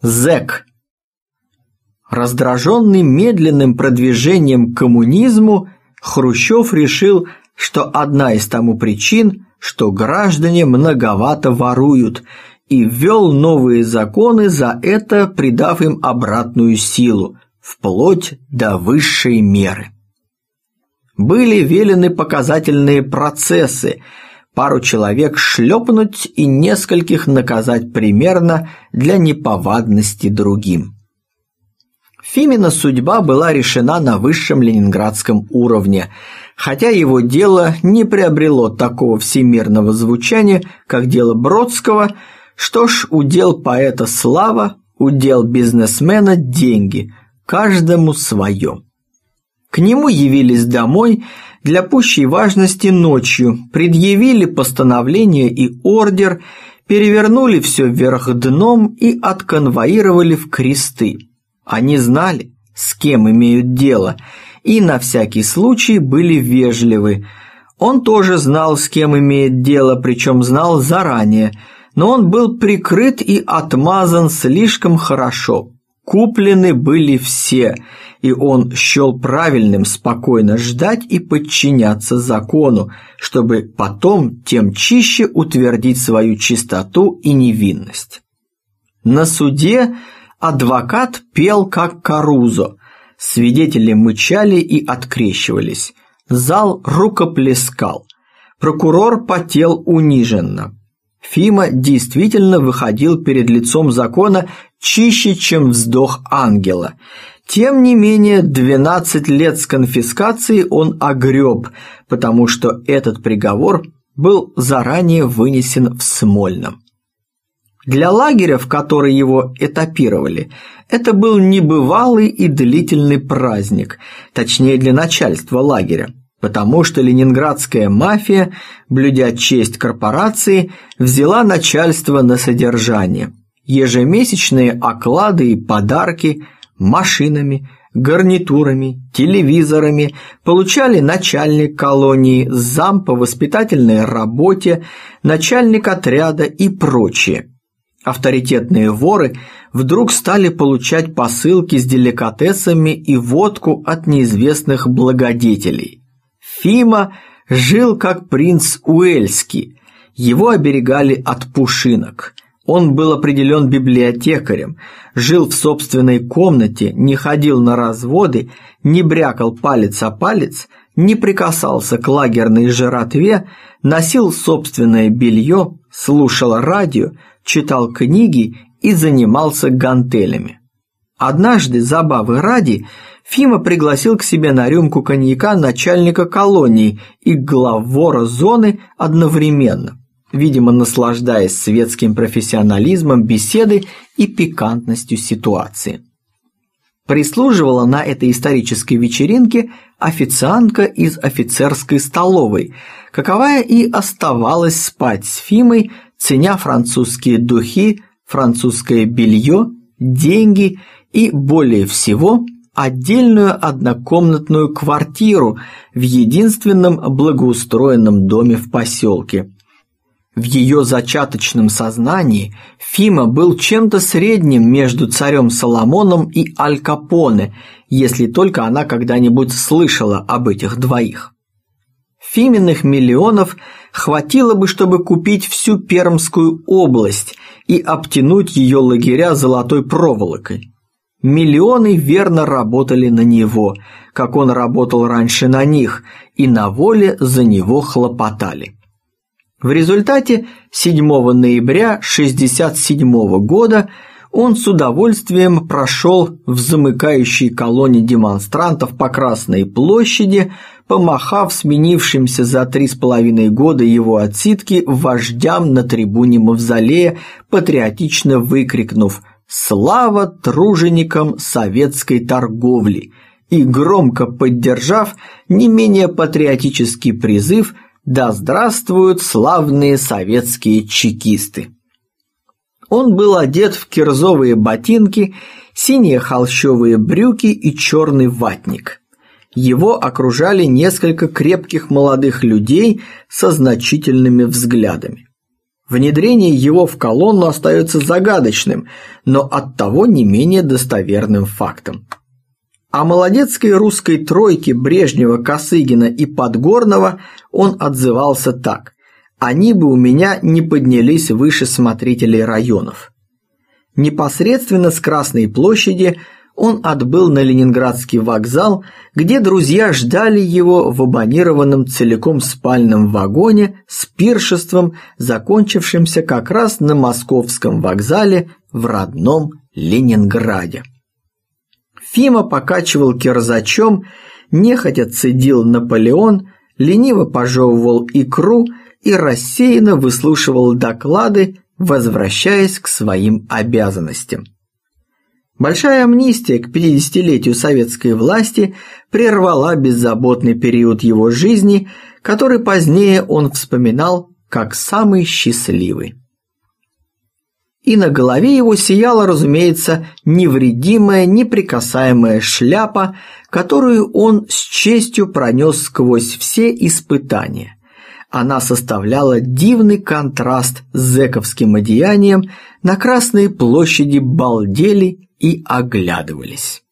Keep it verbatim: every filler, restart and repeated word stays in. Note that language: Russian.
Зэк. Раздраженный медленным продвижением к коммунизму, Хрущев решил, что одна из тому причин, что граждане многовато воруют, и ввел новые законы, за это придав им обратную силу, вплоть до высшей меры. Были велены показательные процессы, пару человек шлепнуть и нескольких наказать примерно для неповадности другим. Фимина судьба была решена на высшем ленинградском уровне, хотя его дело не приобрело такого всемирного звучания, как дело Бродского. Что ж, удел поэта слава, удел бизнесмена деньги, каждому свое. К нему явились домой для пущей важности ночью, предъявили постановление и ордер, перевернули все вверх дном и отконвоировали в кресты. Они знали, с кем имеют дело, и на всякий случай были вежливы. Он тоже знал, с кем имеет дело, причем знал заранее, но он был прикрыт и отмазан слишком хорошо. Куплены были все, и он счел правильным спокойно ждать и подчиняться закону, чтобы потом тем чище утвердить свою чистоту и невинность. На суде адвокат пел как Карузо, свидетели мычали и открещивались, зал рукоплескал, прокурор потел униженно. Фима действительно выходил перед лицом закона чище, чем вздох ангела. Тем не менее, двенадцать лет с конфискацией он огреб, потому что этот приговор был заранее вынесен в Смольном. Для лагеря, в который его этапировали, это был небывалый и длительный праздник, точнее для начальства лагеря, потому что ленинградская мафия, блюдя честь корпорации, взяла начальство на содержание. Ежемесячные оклады и подарки машинами, гарнитурами, телевизорами получали начальник колонии, зам по воспитательной работе, начальник отряда и прочие. Авторитетные воры вдруг стали получать посылки с деликатесами и водку от неизвестных благодетелей. Фима жил как принц Уэльский, его оберегали от пушинок. Он был определен библиотекарем, жил в собственной комнате, не ходил на разводы, не брякал палец о палец, не прикасался к лагерной жратве, носил собственное белье, слушал радио, читал книги и занимался гантелями. Однажды, забавы ради, Фима пригласил к себе на рюмку коньяка начальника колонии и главвора зоны одновременно, видимо, наслаждаясь светским профессионализмом беседы и пикантностью ситуации. Прислуживала на этой исторической вечеринке официантка из офицерской столовой, каковая и оставалась спать с Фимой, ценя французские духи, французское белье, деньги и, более всего, отдельную однокомнатную квартиру в единственном благоустроенном доме в поселке. В ее зачаточном сознании Фима был чем-то средним между царем Соломоном и Аль Капоне, если только она когда-нибудь слышала об этих двоих. Фиминых миллионов хватило бы, чтобы купить всю Пермскую область и обтянуть ее лагеря золотой проволокой. Миллионы верно работали на него, как он работал раньше на них, и на воле за него хлопотали. В результате седьмого ноября шестьдесят седьмого года он с удовольствием прошел в замыкающей колонне демонстрантов по Красной площади, помахав сменившимся за три с половиной года его отсидки вождям на трибуне мавзолея, патриотично выкрикнув «Слава труженикам советской торговли!» и громко поддержав не менее патриотический призыв «Да здравствуют славные советские чекисты!». Он был одет в кирзовые ботинки, синие холщовые брюки и черный ватник. Его окружали несколько крепких молодых людей со значительными взглядами. Внедрение его в колонну остается загадочным, но оттого не менее достоверным фактом. О молодецкой русской тройке Брежнева, Косыгина и Подгорного он отзывался так: «Они бы у меня не поднялись выше смотрителей районов». Непосредственно с Красной площади он отбыл на Ленинградский вокзал, где друзья ждали его в абонированном целиком спальном вагоне с пиршеством, закончившимся как раз на Московском вокзале в родном Ленинграде. Фима покачивал кирзачом, нехотя цедил Наполеон, лениво пожевывал икру и рассеянно выслушивал доклады, возвращаясь к своим обязанностям. Большая амнистия к пятидесятилетию советской власти прервала беззаботный период его жизни, который позднее он вспоминал как самый счастливый. И на голове его сияла, разумеется, невредимая, неприкасаемая шляпа, которую он с честью пронес сквозь все испытания. Она составляла дивный контраст с зэковским одеянием, на Красной площади балдели и оглядывались.